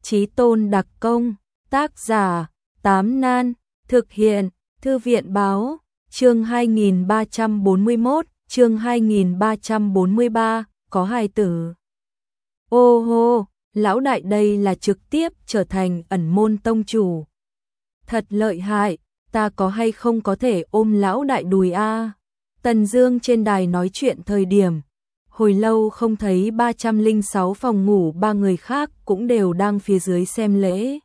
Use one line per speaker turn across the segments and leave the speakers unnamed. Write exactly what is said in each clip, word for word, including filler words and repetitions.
Chí tôn đặc công, tác giả, Tám Nan, thực hiện, Thư viện báo, chương hai nghìn ba trăm bốn mươi mốt, chương hai nghìn ba trăm bốn mươi ba, có hài tử. Ô hô, lão đại đây là trực tiếp trở thành ẩn môn tông chủ. Thật lợi hại, ta có hay không có thể ôm lão đại đùi a? Tần Dương trên đài nói chuyện thời điểm, hồi lâu không thấy ba trăm lẻ sáu phòng ngủ ba người khác cũng đều đang phía dưới xem lễ.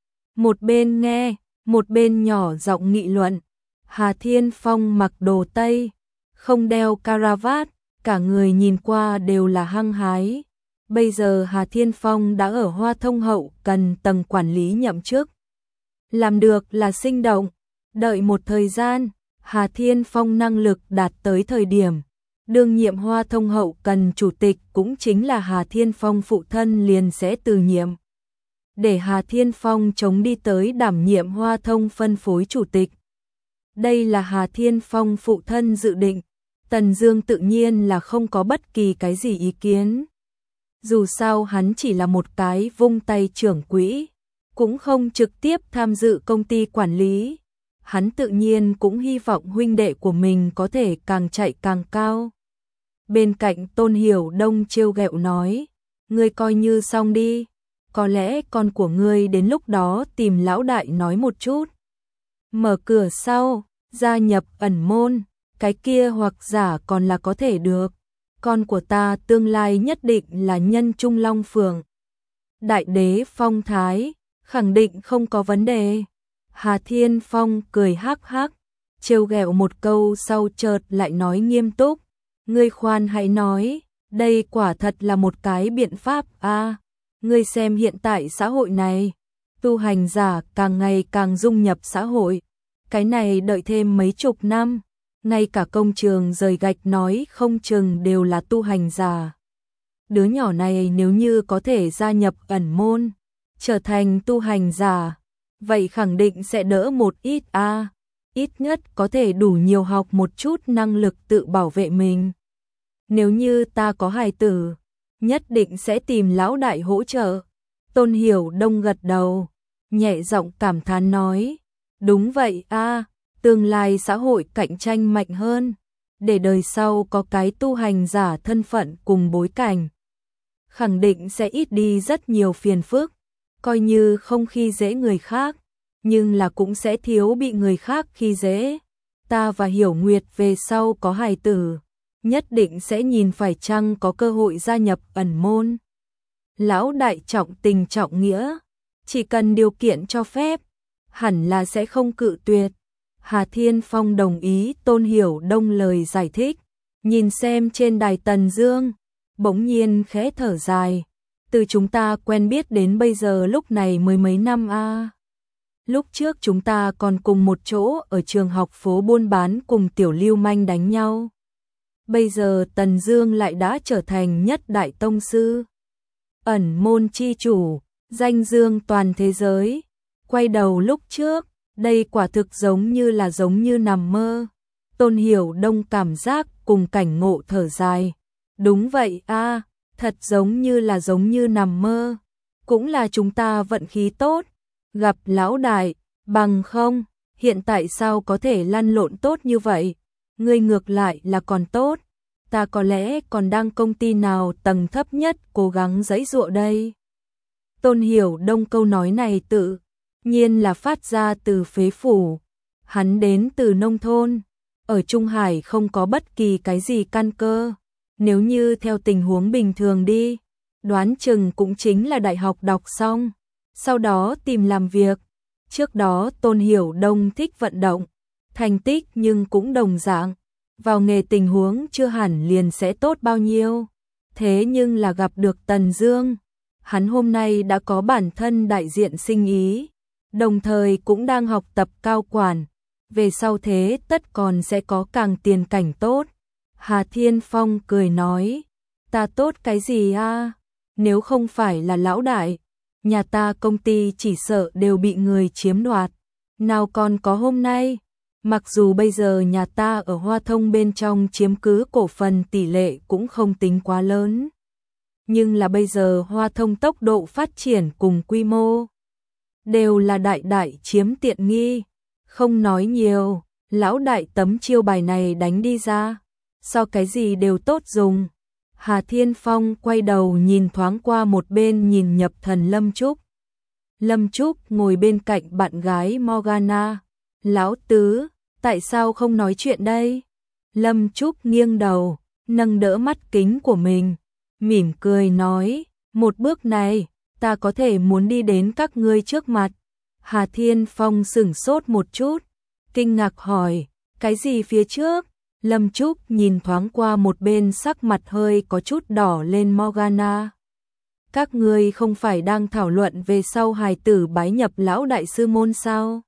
Một bên nghe, một bên nhỏ giọng nghị luận. Hà Thiên Phong mặc đồ Tây, không đeo caravat, cả người nhìn qua đều là hăng hái. Bây giờ Hà Thiên Phong đã ở Hoa Thông hậu cần tầng quản lý nhậm chức. Làm được là sinh động, đợi một thời gian, Hà Thiên Phong năng lực đạt tới thời điểm đương nhiệm Hoa Thông hậu cần chủ tịch cũng chính là Hà Thiên Phong phụ thân liền sẽ từ nhiệm. Để Hà Thiên Phong chống đi tới đảm nhiệm Hoa Thông phân phối chủ tịch. Đây là Hà Thiên Phong phụ thân dự định, Tần Dương tự nhiên là không có bất kỳ cái gì ý kiến. Dù sao hắn chỉ là một cái vung tay trưởng quỹ, cũng không trực tiếp tham dự công ty quản lý. Hắn tự nhiên cũng hy vọng huynh đệ của mình có thể càng chạy càng cao. Bên cạnh Tôn Hiểu Đông trêu ghẹo nói, ngươi coi như xong đi, có lẽ con của ngươi đến lúc đó tìm lão đại nói một chút. Mở cửa sau, gia nhập ẩn môn, cái kia hoặc giả còn là có thể được. Con của ta tương lai nhất định là nhân Trung Long Phường. Đại đế phong thái, khẳng định không có vấn đề. Hà Thiên Phong cười hắc hắc, trêu ghẹo một câu sau chợt lại nói nghiêm túc. Ngươi khoan hãy nói, đây quả thật là một cái biện pháp a. À, ngươi xem hiện tại xã hội này, tu hành giả càng ngày càng dung nhập xã hội. Cái này đợi thêm mấy chục năm, ngay cả công trường rời gạch nói không chừng đều là tu hành giả. Đứa nhỏ này nếu như có thể gia nhập ẩn môn, trở thành tu hành giả, vậy khẳng định sẽ đỡ một ít a, à, ít nhất có thể đủ nhiều học một chút năng lực tự bảo vệ mình. Nếu như ta có hài tử, nhất định sẽ tìm lão đại hỗ trợ. Tôn Hiểu Đông gật đầu, nhẹ giọng cảm thán nói, đúng vậy a, à, tương lai xã hội cạnh tranh mạnh hơn, để đời sau có cái tu hành giả thân phận cùng bối cảnh, khẳng định sẽ ít đi rất nhiều phiền phức, coi như không khi dễ người khác, nhưng là cũng sẽ thiếu bị người khác khi dễ. Ta và Hiểu Nguyệt về sau có hài tử, nhất định sẽ nhìn phải chăng có cơ hội gia nhập ẩn môn. Lão đại trọng tình trọng nghĩa, chỉ cần điều kiện cho phép, hẳn là sẽ không cự tuyệt. Hà Thiên Phong đồng ý Tôn Hiểu Đông lời giải thích, nhìn xem trên đài Tần Dương, bỗng nhiên khẽ thở dài, từ chúng ta quen biết đến bây giờ lúc này mới mấy năm a. À. Lúc trước chúng ta còn cùng một chỗ ở trường học phố buôn bán cùng tiểu lưu manh đánh nhau. Bây giờ Tần Dương lại đã trở thành nhất đại tông sư, ẩn môn chi chủ, danh dương toàn thế giới. Quay đầu lúc trước, đây quả thực giống như là giống như nằm mơ. Tôn Hiểu Đông cảm giác cùng cảnh ngộ thở dài. Đúng vậy a, à, thật giống như là giống như nằm mơ. Cũng là chúng ta vận khí tốt, gặp lão đại, bằng không, hiện tại sao có thể lăn lộn tốt như vậy? Ngươi ngược lại là còn tốt, ta có lẽ còn đang công ty nào tầng thấp nhất cố gắng giãy giụa đây. Tôn Hiểu Đông câu nói này tự nhiên là phát ra từ phế phủ. Hắn đến từ nông thôn, ở Trung Hải không có bất kỳ cái gì căn cơ. Nếu như theo tình huống bình thường đi, đoán chừng cũng chính là đại học đọc xong, sau đó tìm làm việc. Trước đó Tôn Hiểu Đông thích vận động, thành tích nhưng cũng đồng dạng, vào nghề tình huống chưa hẳn liền sẽ tốt bao nhiêu. Thế nhưng là gặp được Tần Dương, hắn hôm nay đã có bản thân đại diện sinh ý, đồng thời cũng đang học tập cao quản, về sau thế tất còn sẽ có càng tiền cảnh tốt. Hà Thiên Phong cười nói, ta tốt cái gì a? À? Nếu không phải là lão đại, nhà ta công ty chỉ sợ đều bị người chiếm đoạt, nào còn có hôm nay. Mặc dù bây giờ nhà ta ở Hoa Thông bên trong chiếm cứ cổ phần tỷ lệ cũng không tính quá lớn, nhưng là bây giờ Hoa Thông tốc độ phát triển cùng quy mô đều là đại đại chiếm tiện nghi. Không nói nhiều, lão đại tấm chiêu bài này đánh đi ra, so cái gì đều tốt dùng. Hà Thiên Phong quay đầu nhìn thoáng qua một bên nhìn nhập thần Lâm Trúc. Lâm Trúc ngồi bên cạnh bạn gái Morgana. Lão tứ, tại sao không nói chuyện đây? Lâm Trúc nghiêng đầu, nâng đỡ mắt kính của mình, mỉm cười nói, một bước này, ta có thể muốn đi đến các ngươi trước mặt. Hà Thiên Phong sửng sốt một chút, kinh ngạc hỏi, cái gì phía trước? Lâm Trúc nhìn thoáng qua một bên sắc mặt hơi có chút đỏ lên Morgana. Các ngươi không phải đang thảo luận về sau hài tử bái nhập lão đại sư môn sao?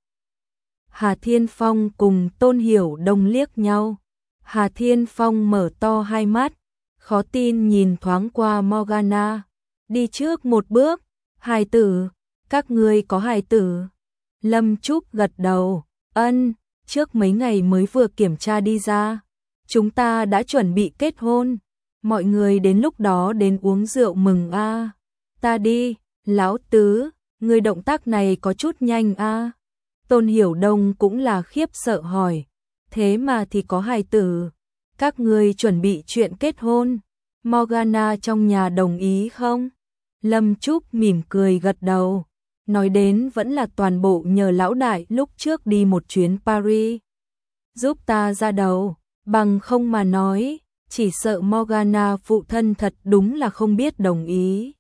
Hà Thiên Phong cùng Tôn Hiểu Đông liếc nhau. Hà Thiên Phong mở to hai mắt, khó tin nhìn thoáng qua Morgana. Đi trước một bước, hài tử, các ngươi có hài tử? Lâm Trúc gật đầu, ân, trước mấy ngày mới vừa kiểm tra đi ra. Chúng ta đã chuẩn bị kết hôn, mọi người đến lúc đó đến uống rượu mừng a. À. Ta đi, lão tứ, người động tác này có chút nhanh a. À. Tôn Hiểu Đông cũng là khiếp sợ hỏi, thế mà thì có hài tử, các ngươi chuẩn bị chuyện kết hôn, Morgana trong nhà đồng ý không? Lâm Trúc mỉm cười gật đầu, nói đến vẫn là toàn bộ nhờ lão đại lúc trước đi một chuyến Paris, giúp ta ra đầu, bằng không mà nói, chỉ sợ Morgana phụ thân thật đúng là không biết đồng ý.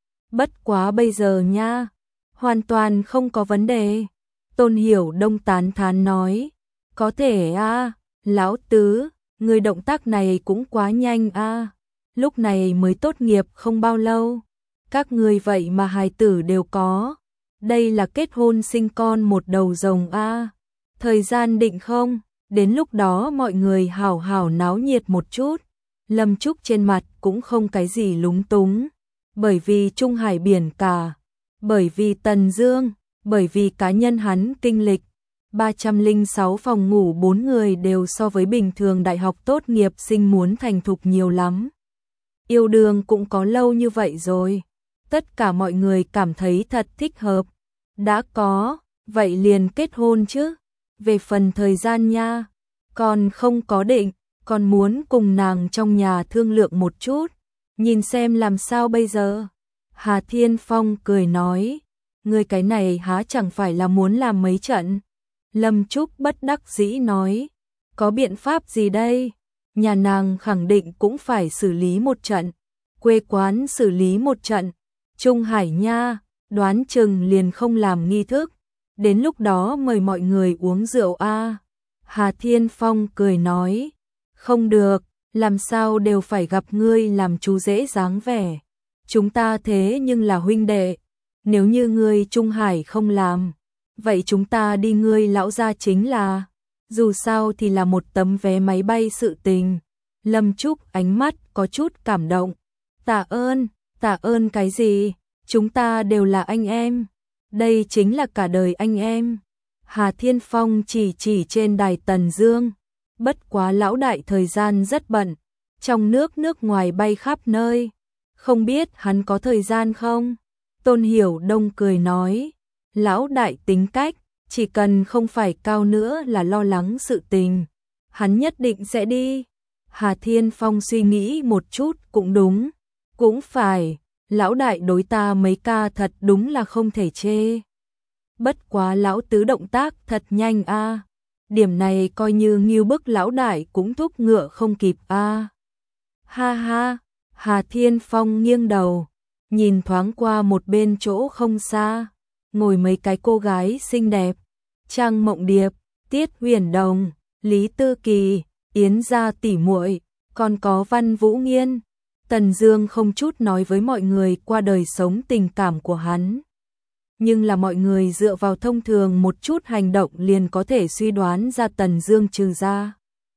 Bất quá bây giờ nha, hoàn toàn không có vấn đề. Tôn Hiểu Đông tán thán nói, có thể a, à, lão tứ, người động tác này cũng quá nhanh a. À. Lúc này mới tốt nghiệp không bao lâu, các người vậy mà hài tử đều có. Đây là kết hôn sinh con một đầu rồng a. À. Thời gian định không? Đến lúc đó mọi người hào hào náo nhiệt một chút. Lâm Trúc trên mặt cũng không cái gì lúng túng, bởi vì Trung Hải biển cả, bởi vì Tần Dương, bởi vì cá nhân hắn kinh lịch, ba trăm lẻ sáu phòng ngủ bốn người đều so với bình thường đại học tốt nghiệp sinh muốn thành thục nhiều lắm. Yêu đương cũng có lâu như vậy rồi, tất cả mọi người cảm thấy thật thích hợp. Đã có, vậy liền kết hôn chứ. Về phần thời gian nha, còn không có định, còn muốn cùng nàng trong nhà thương lượng một chút, nhìn xem làm sao bây giờ. Hà Thiên Phong cười nói, người cái này há chẳng phải là muốn làm mấy trận. Lâm Trúc bất đắc dĩ nói, có biện pháp gì đây? Nhà nàng khẳng định cũng phải xử lý một trận, quê quán xử lý một trận, Trung Hải nha, đoán chừng liền không làm nghi thức, đến lúc đó mời mọi người uống rượu a. À. Hà Thiên Phong cười nói, không được, làm sao đều phải gặp ngươi làm chú dễ dáng vẻ. Chúng ta thế nhưng là huynh đệ, nếu như ngươi Trung Hải không làm, vậy chúng ta đi ngươi lão gia chính là, dù sao thì là một tấm vé máy bay sự tình. Lâm Trúc ánh mắt có chút cảm động, tạ ơn, tạ ơn cái gì, chúng ta đều là anh em, đây chính là cả đời anh em. Hà Thiên Phong chỉ chỉ trên đài Tần Dương, bất quá lão đại thời gian rất bận, trong nước nước ngoài bay khắp nơi, không biết hắn có thời gian không? Tôn Hiểu Đông cười nói, lão đại tính cách, chỉ cần không phải cao nữa là lo lắng sự tình, hắn nhất định sẽ đi. Hà Thiên Phong suy nghĩ một chút cũng đúng, cũng phải, lão đại đối ta mấy ca thật đúng là không thể chê. Bất quá lão tứ động tác thật nhanh a, à. Điểm này coi như nghiêu bức lão đại cũng thúc ngựa không kịp a. À. Ha ha, Hà Thiên Phong nghiêng đầu, nhìn thoáng qua một bên chỗ không xa, ngồi mấy cái cô gái xinh đẹp, Trang Mộng Điệp, Tiết Huyền Đồng, Lý Tư Kỳ, Yến Gia tỷ muội, còn có Văn Vũ Nghiên. Tần Dương không chút nói với mọi người qua đời sống tình cảm của hắn, nhưng là mọi người dựa vào thông thường một chút hành động liền có thể suy đoán ra Tần Dương trừ ra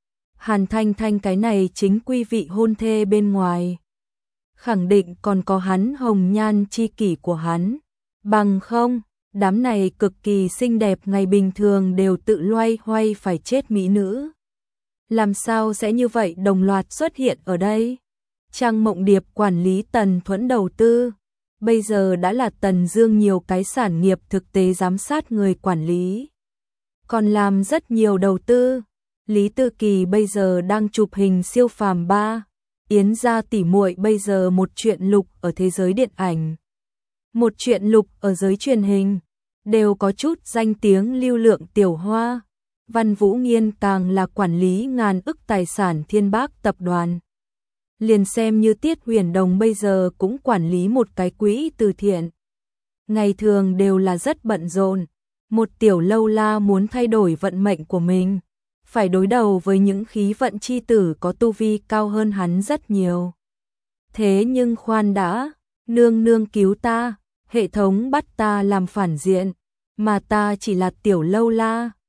Hàn Thanh Thanh cái này chính quy vị hôn thê bên ngoài, khẳng định còn có hắn hồng nhan chi kỷ của hắn, bằng không, đám này cực kỳ xinh đẹp ngày bình thường đều tự loay hoay phải chết mỹ nữ. Làm sao sẽ như vậy đồng loạt xuất hiện ở đây? Trang Mộng Điệp quản lý Tần Thuẫn đầu tư. Bây giờ đã là Tần Dương nhiều cái sản nghiệp thực tế giám sát người quản lý. Còn làm rất nhiều đầu tư. Lý Tư Kỳ bây giờ đang chụp hình siêu phàm ba. Yến gia tỷ muội bây giờ một chuyện lục ở thế giới điện ảnh. Một chuyện lục ở giới truyền hình. Đều có chút danh tiếng lưu lượng tiểu hoa. Văn Vũ Nghiên càng là quản lý ngàn ức tài sản Thiên Bác tập đoàn. Liền xem như Tiết Huyền Đồng bây giờ cũng quản lý một cái quỹ từ thiện. Ngày thường đều là rất bận rộn. Một tiểu lâu la muốn thay đổi vận mệnh của mình, phải đối đầu với những khí vận chi tử có tu vi cao hơn hắn rất nhiều. Thế nhưng khoan đã, nương nương cứu ta, hệ thống bắt ta làm phản diện, mà ta chỉ là tiểu lâu la,